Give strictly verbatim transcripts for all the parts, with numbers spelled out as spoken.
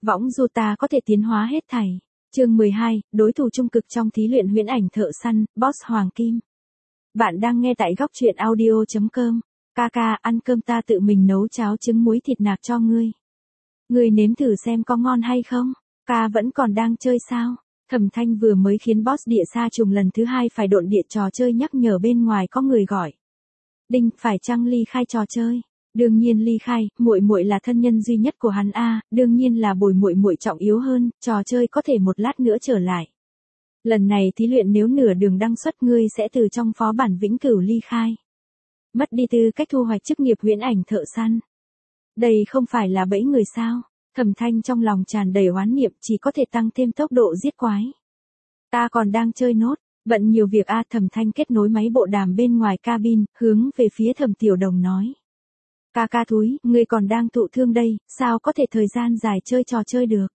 Võng du ta có thể tiến hóa hết thảy. Chương mười hai, đối thủ trung cực trong thí luyện huyễn ảnh thợ săn, Boss Hoàng Kim. Bạn đang nghe tại góc truyện audio chấm com. Ca ca, ăn cơm ta tự mình nấu cháo trứng muối thịt nạc cho ngươi. Ngươi nếm thử xem có ngon hay không? Ca vẫn còn đang chơi sao? Thẩm Thanh vừa mới khiến boss địa sa trùng lần thứ hai phải độn địa trò chơi nhắc nhở bên ngoài có người gọi. Đinh, phải chăng ly khai trò chơi? Đương nhiên ly khai, muội muội là thân nhân duy nhất của hắn a, đương nhiên là bồi muội muội trọng yếu hơn, trò chơi có thể một lát nữa trở lại. Lần này thí luyện nếu nửa đường đăng xuất ngươi sẽ từ trong phó bản vĩnh cửu ly khai. Mất đi tư cách thu hoạch chức nghiệp huyễn ảnh thợ săn. Đây không phải là bẫy người sao? Thẩm Thanh trong lòng tràn đầy oán niệm, chỉ có thể tăng thêm tốc độ giết quái. Ta còn đang chơi nốt, bận nhiều việc a. Thẩm Thanh kết nối máy bộ đàm bên ngoài cabin, hướng về phía Thẩm Tiểu Đồng nói. Ca ca thúi, ngươi còn đang thụ thương đây, sao có thể thời gian dài chơi trò chơi được?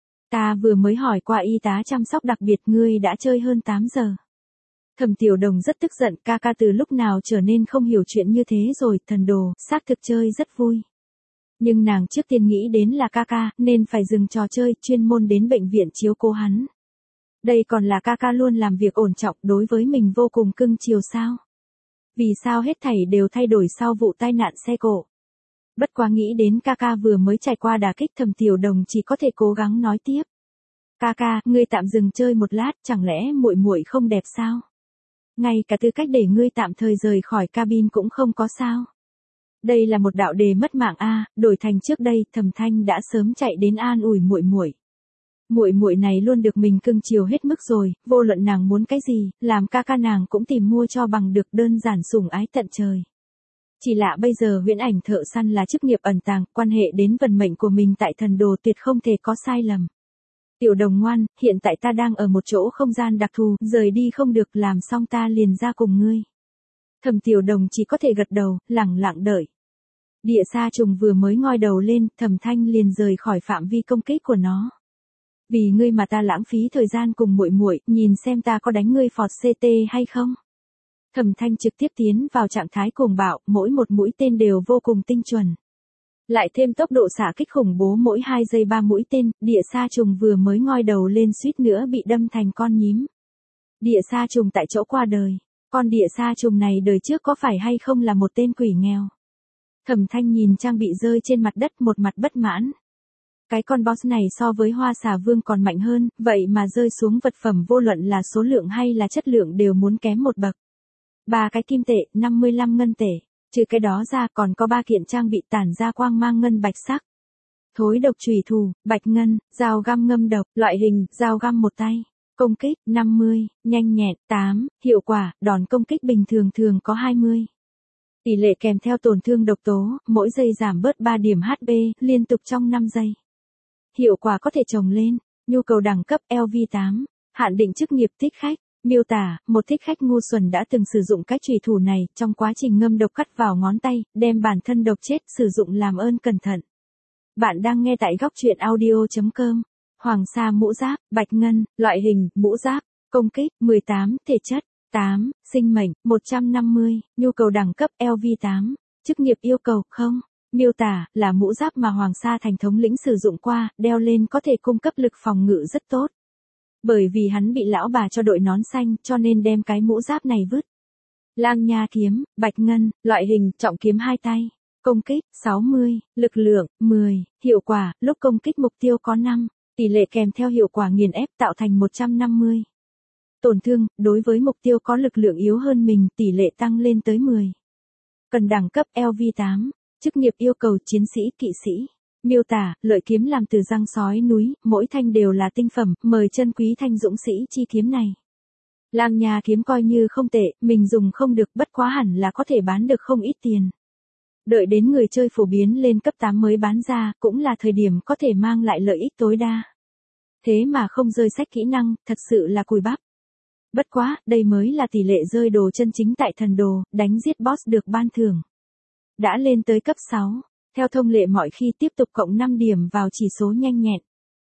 Ta vừa mới hỏi qua y tá chăm sóc đặc biệt, ngươi đã chơi hơn tám giờ. Thẩm Tiểu Đồng rất tức giận, ca ca từ lúc nào trở nên không hiểu chuyện như thế rồi, thần đồ, xác thực chơi rất vui. Nhưng nàng trước tiên nghĩ đến là ca ca, nên phải dừng trò chơi, chuyên môn đến bệnh viện chiếu cố hắn. Đây còn là ca ca luôn làm việc ổn trọng, đối với mình vô cùng cưng chiều sao? Vì sao hết thảy đều thay đổi sau vụ tai nạn xe cộ? Bất quá nghĩ đến ca ca vừa mới trải qua đả kích, Thẩm Tiểu Đồng chỉ có thể cố gắng nói tiếp. Ca ca, ngươi tạm dừng chơi một lát, chẳng lẽ muội muội không đẹp sao? Ngay cả tư cách để ngươi tạm thời rời khỏi cabin cũng không có sao? Đây là một đạo đề mất mạng a, đổi thành trước đây, Thẩm Thanh đã sớm chạy đến an ủi muội muội. Muội muội này luôn được mình cưng chiều hết mức rồi, vô luận nàng muốn cái gì, làm ca ca nàng cũng tìm mua cho bằng được, đơn giản sủng ái tận trời. Chỉ lạ bây giờ huyễn ảnh thợ săn là chức nghiệp ẩn tàng, quan hệ đến vận mệnh của mình tại thần đồ tuyệt không thể có sai lầm. Tiểu Đồng ngoan, hiện tại ta đang ở một chỗ không gian đặc thù, rời đi không được, làm xong ta liền ra cùng ngươi. Thẩm Tiểu Đồng chỉ có thể gật đầu, lẳng lặng đợi. Địa sa trùng vừa mới ngoi đầu lên, Thẩm Thanh liền rời khỏi phạm vi công kích của nó. Vì ngươi mà ta lãng phí thời gian cùng muội muội, nhìn xem ta có đánh ngươi phọt xê tê hay không. Thẩm Thanh trực tiếp tiến vào trạng thái cuồng bạo, mỗi một mũi tên đều vô cùng tinh chuẩn. Lại thêm tốc độ xạ kích khủng bố, mỗi hai giây ba mũi tên, địa sa trùng vừa mới ngoi đầu lên suýt nữa bị đâm thành con nhím. Địa sa trùng tại chỗ qua đời. Con địa sa trùng này đời trước có phải hay không là một tên quỷ nghèo? Thẩm Thanh nhìn trang bị rơi trên mặt đất, một mặt bất mãn. Cái con boss này so với Hoa Xà Vương còn mạnh hơn, vậy mà rơi xuống vật phẩm vô luận là số lượng hay là chất lượng đều muốn kém một bậc. Ba cái kim tệ, năm mươi lăm ngân tệ. Trừ cái đó ra còn có ba kiện trang bị tản ra quang mang ngân bạch sắc. Thối độc chùy thủ, bạch ngân, dao găm ngâm độc, loại hình, dao găm một tay. Công kích, năm mươi, nhanh nhẹn, tám, hiệu quả, đòn công kích bình thường thường có hai mươi. Tỷ lệ kèm theo tổn thương độc tố, mỗi giây giảm bớt ba điểm hát pê, liên tục trong năm giây. Hiệu quả có thể trồng lên, nhu cầu đẳng cấp L V tám, hạn định chức nghiệp thích khách. Miêu tả, một thích khách ngu xuẩn đã từng sử dụng cái chùy thủ này, trong quá trình ngâm độc cắt vào ngón tay, đem bản thân độc chết, sử dụng làm ơn cẩn thận. Bạn đang nghe tại góc truyện audio chấm com. Hoàng sa mũ giáp, bạch ngân, loại hình, mũ giáp, công kích, mười tám, thể chất, tám, sinh mệnh, một trăm năm mươi, nhu cầu đẳng cấp L V tám, chức nghiệp yêu cầu, không. Miêu tả, là mũ giáp mà Hoàng sa thành thống lĩnh sử dụng qua, đeo lên có thể cung cấp lực phòng ngự rất tốt. Bởi vì hắn bị lão bà cho đội nón xanh, cho nên đem cái mũ giáp này vứt. Lang nha kiếm, bạch ngân, loại hình, trọng kiếm hai tay. Công kích, sáu mươi, lực lượng, mười, hiệu quả, lúc công kích mục tiêu có năm, tỷ lệ kèm theo hiệu quả nghiền ép tạo thành một trăm năm mươi. Tổn thương, đối với mục tiêu có lực lượng yếu hơn mình, tỷ lệ tăng lên tới mười. Cần đẳng cấp L V tám, chức nghiệp yêu cầu chiến sĩ, kỵ sĩ. Miêu tả, lợi kiếm làm từ răng sói núi, mỗi thanh đều là tinh phẩm, mời chân quý thanh dũng sĩ chi kiếm này. Lang nha kiếm coi như không tệ, mình dùng không được, bất quá hẳn là có thể bán được không ít tiền. Đợi đến người chơi phổ biến lên cấp tám mới bán ra, cũng là thời điểm có thể mang lại lợi ích tối đa. Thế mà không rơi sách kỹ năng, thật sự là cùi bắp. Bất quá, đây mới là tỷ lệ rơi đồ chân chính tại thần đồ, đánh giết boss được ban thưởng. Đã lên tới cấp sáu. Theo thông lệ mọi khi tiếp tục cộng năm điểm vào chỉ số nhanh nhẹn.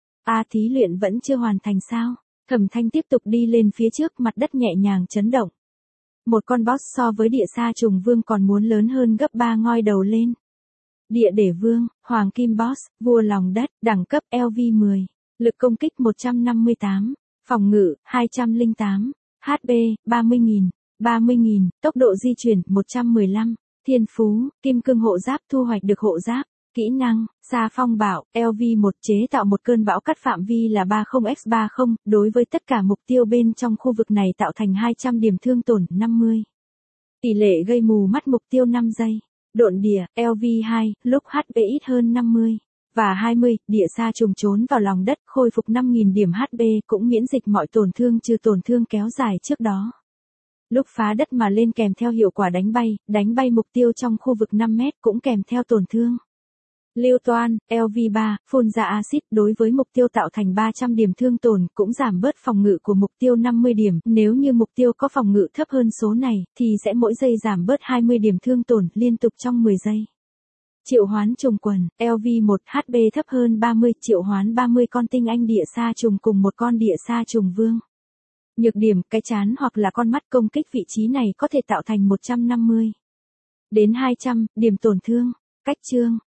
A thí luyện vẫn chưa hoàn thành sao? Thẩm Thanh tiếp tục đi lên phía trước, mặt đất nhẹ nhàng chấn động. Một con boss so với địa sa trùng vương còn muốn lớn hơn gấp ba ngoi đầu lên. Địa để vương, Hoàng Kim Boss, vua lòng đất, đẳng cấp L V mười. Lực công kích một trăm năm mươi tám. Phòng ngự, hai trăm lẻ tám. H P, ba mươi nghìn. ba mươi nghìn. Tốc độ di chuyển, một trăm mười lăm. Thiên phú, kim cương hộ giáp thu hoạch được hộ giáp. Kỹ năng, Sa phong bạo, L V một chế tạo một cơn bão cắt phạm vi là ba mươi nhân ba mươi, đối với tất cả mục tiêu bên trong khu vực này tạo thành hai trăm điểm thương tổn năm mươi. Tỷ lệ gây mù mắt mục tiêu năm giây. Độn địa, L V hai, lúc H P ít hơn năm mươi. Và hai mươi, địa sa trùng trốn vào lòng đất, khôi phục năm nghìn điểm H P, cũng miễn dịch mọi tổn thương trừ tổn thương kéo dài trước đó. Lúc phá đất mà lên kèm theo hiệu quả đánh bay, đánh bay mục tiêu trong khu vực năm mét cũng kèm theo tổn thương. Lưu toan, L V ba, phun ra axit đối với mục tiêu tạo thành ba trăm điểm thương tổn, cũng giảm bớt phòng ngự của mục tiêu năm mươi điểm, nếu như mục tiêu có phòng ngự thấp hơn số này, thì sẽ mỗi giây giảm bớt hai mươi điểm thương tổn liên tục trong mười giây. Triệu hoán trùng quần, L V một, H P thấp hơn ba mươi, triệu hoán ba mươi con tinh anh địa sa trùng cùng một con địa sa trùng vương. Nhược điểm, cái trán hoặc là con mắt công kích vị trí này có thể tạo thành một trăm năm mươi đến hai trăm điểm tổn thương. Cách chương,